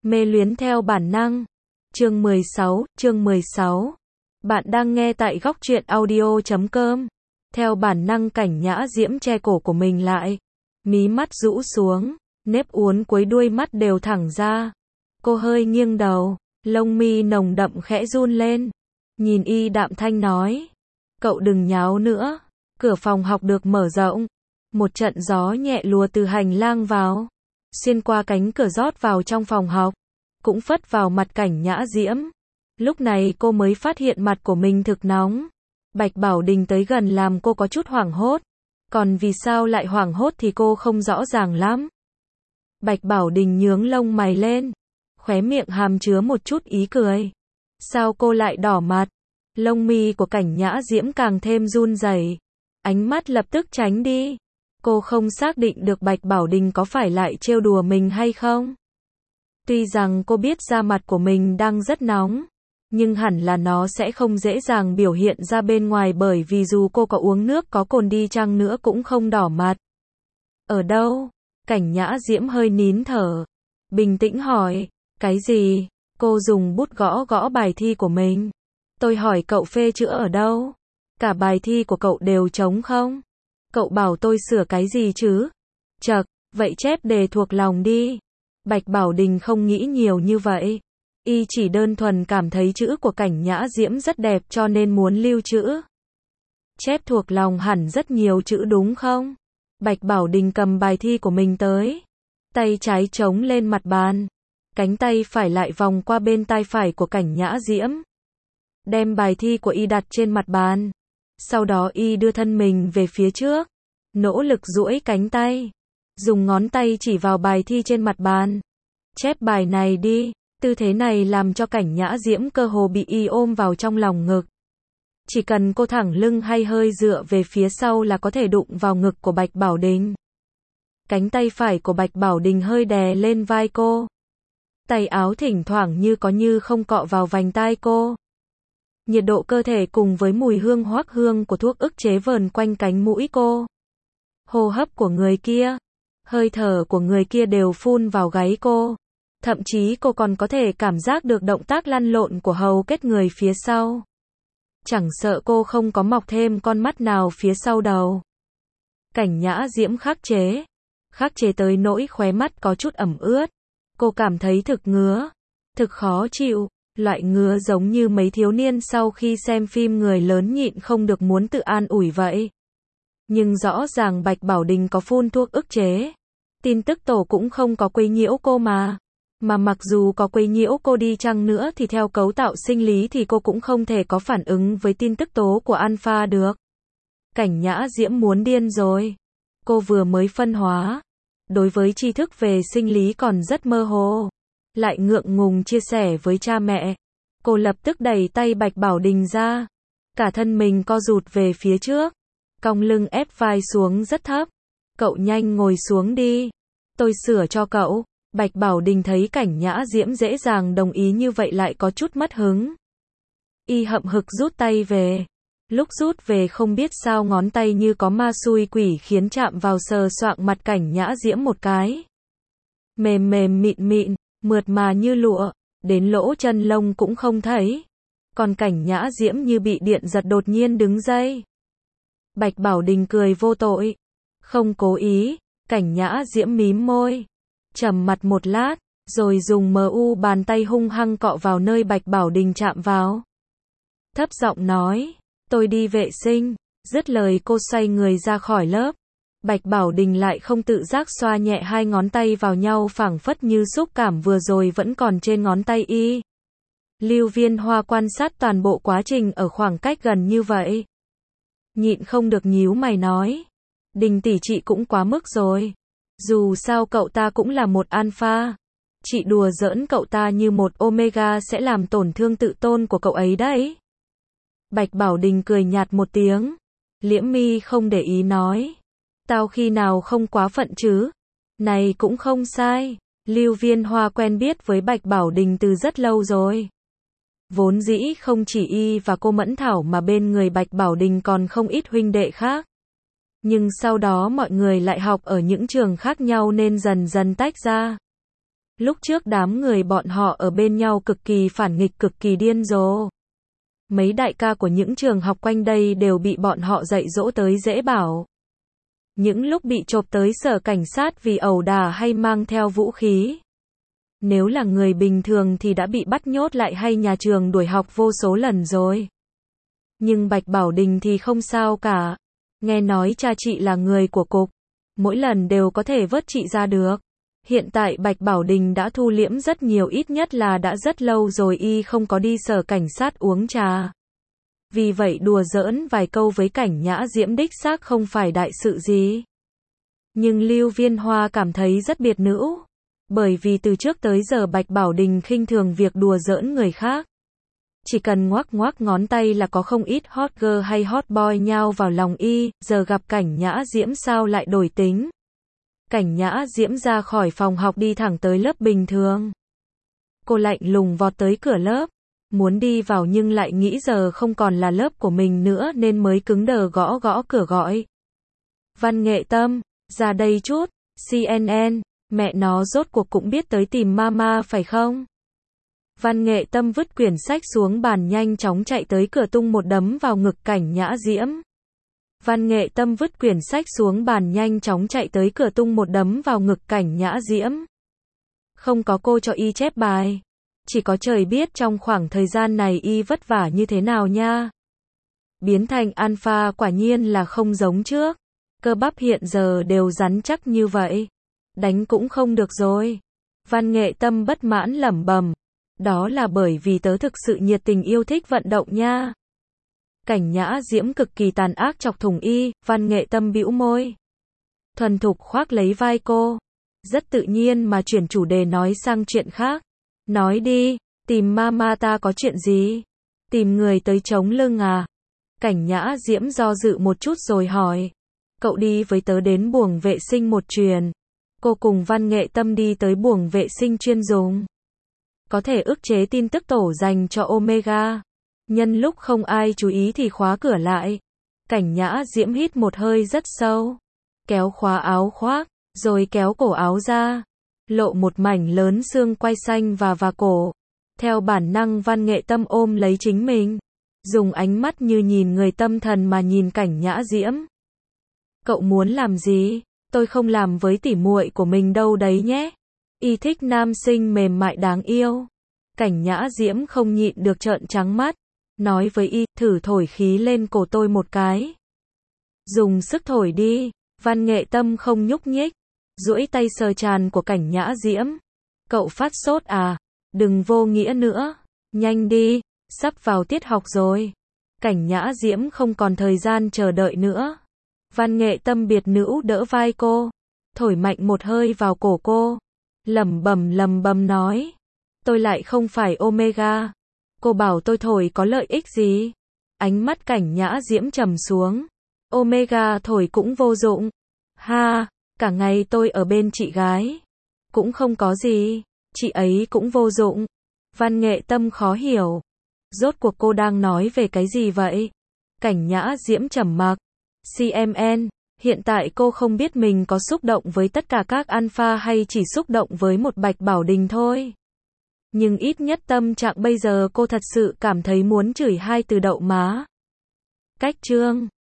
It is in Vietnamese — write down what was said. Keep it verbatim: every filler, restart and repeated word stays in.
Mê luyến theo bản năng. Chương mười sáu, chương mười sáu. Bạn đang nghe tại góc truyện audio chấm com. Theo bản năng Cảnh Nhã Diễm che cổ của mình lại. Mí mắt rũ xuống, nếp uốn cuối đuôi mắt đều thẳng ra. Cô hơi nghiêng đầu, lông mi nồng đậm khẽ run lên. Nhìn y đạm thanh nói. Cậu đừng nháo nữa. Cửa phòng học được mở rộng. Một trận gió nhẹ lùa từ hành lang vào. Xuyên qua cánh cửa rót vào trong phòng học. Cũng phất vào mặt Cảnh Nhã Diễm. Lúc này cô mới phát hiện mặt của mình thực nóng. Bạch Bảo Đình tới gần làm cô có chút hoảng hốt. Còn vì sao lại hoảng hốt thì cô không rõ ràng lắm. Bạch Bảo Đình nhướng lông mày lên. Khóe miệng hàm chứa một chút ý cười. Sao cô lại đỏ mặt? Lông mi của Cảnh Nhã Diễm càng thêm run rẩy. Ánh mắt lập tức tránh đi. Cô không xác định được Bạch Bảo Đình có phải lại trêu đùa mình hay không. Tuy rằng cô biết da mặt của mình đang rất nóng, nhưng hẳn là nó sẽ không dễ dàng biểu hiện ra bên ngoài bởi vì dù cô có uống nước có cồn đi chăng nữa cũng không đỏ mặt. Ở đâu? Cảnh Nhã Diễm hơi nín thở. Bình tĩnh hỏi. Cái gì? Cô dùng bút gõ gõ bài thi của mình. Tôi hỏi cậu phê chữa ở đâu? Cả bài thi của cậu đều trống không? Cậu bảo tôi sửa cái gì chứ? Chậc, vậy chép đề thuộc lòng đi. Bạch Bảo Đình không nghĩ nhiều như vậy. Y chỉ đơn thuần cảm thấy chữ của Cảnh Nhã Diễm rất đẹp cho nên muốn lưu trữ. Chép thuộc lòng hẳn rất nhiều chữ đúng không? Bạch Bảo Đình cầm bài thi của mình tới. Tay trái chống lên mặt bàn. Cánh tay phải lại vòng qua bên tay phải của Cảnh Nhã Diễm. Đem bài thi của y đặt trên mặt bàn. Sau đó y đưa thân mình về phía trước. Nỗ lực duỗi cánh tay. Dùng ngón tay chỉ vào bài thi trên mặt bàn. Chép bài này đi. Tư thế này làm cho Cảnh Nhã Diễm cơ hồ bị y ôm vào trong lòng ngực. Chỉ cần cô thẳng lưng hay hơi dựa về phía sau là có thể đụng vào ngực của Bạch Bảo Đình. Cánh tay phải của Bạch Bảo Đình hơi đè lên vai cô. Tay áo thỉnh thoảng như có như không cọ vào vành tai cô. Nhiệt độ cơ thể cùng với mùi hương hoắc hương của thuốc ức chế vờn quanh cánh mũi cô. Hô hấp của người kia, hơi thở của người kia đều phun vào gáy cô. Thậm chí cô còn có thể cảm giác được động tác lăn lộn của hầu kết người phía sau. Chẳng sợ cô không có mọc thêm con mắt nào phía sau đầu. Cảnh Nhã Diễm khắc chế. Khắc chế tới nỗi khóe mắt có chút ẩm ướt. Cô cảm thấy thực ngứa. Thực khó chịu. Loại ngứa giống như mấy thiếu niên sau khi xem phim người lớn nhịn không được muốn tự an ủi vậy. Nhưng rõ ràng Bạch Bảo Đình có phun thuốc ức chế. Tin tức tổ cũng không có quấy nhiễu cô mà. Mà mặc dù có quấy nhiễu cô đi chăng nữa thì theo cấu tạo sinh lý thì cô cũng không thể có phản ứng với tin tức tố của alpha được. Cảnh Nhã Diễm muốn điên rồi. Cô vừa mới phân hóa. Đối với tri thức về sinh lý còn rất mơ hồ. Lại ngượng ngùng chia sẻ với cha mẹ. Cô lập tức đẩy tay Bạch Bảo Đình ra. Cả thân mình co rụt về phía trước. Cong lưng ép vai xuống rất thấp. Cậu nhanh ngồi xuống đi. Tôi sửa cho cậu. Bạch Bảo Đình thấy Cảnh Nhã Diễm dễ dàng đồng ý như vậy lại có chút mất hứng. Y hậm hực rút tay về. Lúc rút về không biết sao ngón tay như có ma xui quỷ khiến chạm vào sờ soạng mặt Cảnh Nhã Diễm một cái. Mềm mềm mịn mịn, mượt mà như lụa, đến lỗ chân lông cũng không thấy. Còn Cảnh Nhã Diễm như bị điện giật đột nhiên đứng dậy. Bạch Bảo Đình cười vô tội. Không cố ý. Cảnh Nhã Diễm mím môi. Trầm mặt một lát, rồi dùng mờ u bàn tay hung hăng cọ vào nơi Bạch Bảo Đình chạm vào. Thấp giọng nói, tôi đi vệ sinh. Dứt lời cô xoay người ra khỏi lớp. Bạch Bảo Đình lại không tự giác xoa nhẹ hai ngón tay vào nhau phảng phất như xúc cảm vừa rồi vẫn còn trên ngón tay y. Lưu Viên Hoa quan sát toàn bộ quá trình ở khoảng cách gần như vậy. Nhịn không được nhíu mày nói. Đình tỷ chị cũng quá mức rồi. Dù sao cậu ta cũng là một alpha. Chị đùa giỡn cậu ta như một omega sẽ làm tổn thương tự tôn của cậu ấy đấy. Bạch Bảo Đình cười nhạt một tiếng. Liễm mi không để ý nói. Tao khi nào không quá phận chứ? Này cũng không sai. Lưu Viên Hoa quen biết với Bạch Bảo Đình từ rất lâu rồi. Vốn dĩ không chỉ y và cô Mẫn Thảo mà bên người Bạch Bảo Đình còn không ít huynh đệ khác. Nhưng sau đó mọi người lại học ở những trường khác nhau nên dần dần tách ra. Lúc trước đám người bọn họ ở bên nhau cực kỳ phản nghịch, cực kỳ điên rồ. Mấy đại ca của những trường học quanh đây đều bị bọn họ dạy dỗ tới dễ bảo. Những lúc bị chộp tới sở cảnh sát vì ẩu đả hay mang theo vũ khí. Nếu là người bình thường thì đã bị bắt nhốt lại hay nhà trường đuổi học vô số lần rồi. Nhưng Bạch Bảo Đình thì không sao cả. Nghe nói cha chị là người của cục. Mỗi lần đều có thể vớt chị ra được. Hiện tại Bạch Bảo Đình đã thu liễm rất nhiều, ít nhất là đã rất lâu rồi y không có đi sở cảnh sát uống trà. Vì vậy đùa giỡn vài câu với Cảnh Nhã Diễm đích xác không phải đại sự gì. Nhưng Lưu Viên Hoa cảm thấy rất biệt nữ. Bởi vì từ trước tới giờ Bạch Bảo Đình khinh thường việc đùa giỡn người khác. Chỉ cần ngoắc ngoắc ngón tay là có không ít hot girl hay hot boy nhao vào lòng y, giờ gặp Cảnh Nhã Diễm sao lại đổi tính. Cảnh Nhã Diễm ra khỏi phòng học đi thẳng tới lớp bình thường. Cô lạnh lùng vọt tới cửa lớp. Muốn đi vào nhưng lại nghĩ giờ không còn là lớp của mình nữa nên mới cứng đờ gõ gõ cửa gọi. Văn Nghệ Tâm, ra đây chút, xê en en, mẹ nó rốt cuộc cũng biết tới tìm mama phải không? Văn Nghệ Tâm vứt quyển sách xuống bàn nhanh chóng chạy tới cửa tung một đấm vào ngực Cảnh Nhã Diễm. Văn Nghệ Tâm vứt quyển sách xuống bàn nhanh chóng chạy tới cửa tung một đấm vào ngực Cảnh Nhã Diễm. Không có cô cho y chép bài. Chỉ có trời biết trong khoảng thời gian này y vất vả như thế nào nha. Biến thành alpha quả nhiên là không giống trước. Cơ bắp hiện giờ đều rắn chắc như vậy. Đánh cũng không được rồi. Văn Nghệ Tâm bất mãn lẩm bẩm. Đó là bởi vì tớ thực sự nhiệt tình yêu thích vận động nha. Cảnh Nhã Diễm cực kỳ tàn ác chọc thủng y, Văn Nghệ Tâm bĩu môi. Thuần thục khoác lấy vai cô. Rất tự nhiên mà chuyển chủ đề nói sang chuyện khác. Nói đi, tìm mama ta có chuyện gì? Tìm người tới chống lưng à? Cảnh Nhã Diễm do dự một chút rồi hỏi. Cậu đi với tớ đến buồng vệ sinh một chuyền. Cô cùng Văn Nghệ Tâm đi tới buồng vệ sinh chuyên dùng. Có thể ức chế tin tức tổ dành cho Omega. Nhân lúc không ai chú ý thì khóa cửa lại. Cảnh Nhã Diễm hít một hơi rất sâu. Kéo khóa áo khoác, rồi kéo cổ áo ra. Lộ một mảnh lớn xương quai xanh và và cổ. Theo bản năng Văn Nghệ Tâm ôm lấy chính mình. Dùng ánh mắt như nhìn người tâm thần mà nhìn Cảnh Nhã Diễm. Cậu muốn làm gì? Tôi không làm với tỉ muội của mình đâu đấy nhé. Y thích nam sinh mềm mại đáng yêu. Cảnh Nhã Diễm không nhịn được trợn trắng mắt. Nói với y, thử thổi khí lên cổ tôi một cái. Dùng sức thổi đi. Văn Nghệ Tâm không nhúc nhích. Duỗi tay sờ tràn của Cảnh Nhã Diễm. Cậu phát sốt à? Đừng vô nghĩa nữa. Nhanh đi, sắp vào tiết học rồi. Cảnh Nhã Diễm không còn thời gian chờ đợi nữa. Văn Nghệ Tâm biệt nữ đỡ vai cô. Thổi mạnh một hơi vào cổ cô. Lẩm bẩm lẩm bẩm nói. Tôi lại không phải Omega. Cô bảo tôi thổi có lợi ích gì? Ánh mắt Cảnh Nhã Diễm trầm xuống. Omega thổi cũng vô dụng. Ha, cả ngày tôi ở bên chị gái. Cũng không có gì. Chị ấy cũng vô dụng. Văn Nghệ Tâm khó hiểu. Rốt cuộc cô đang nói về cái gì vậy? Cảnh Nhã Diễm trầm mặc. xê em en, hiện tại cô không biết mình có xúc động với tất cả các alpha hay chỉ xúc động với một Bạch Bảo Đình thôi. Nhưng ít nhất tâm trạng bây giờ cô thật sự cảm thấy muốn chửi hai từ đậu má. Cách chương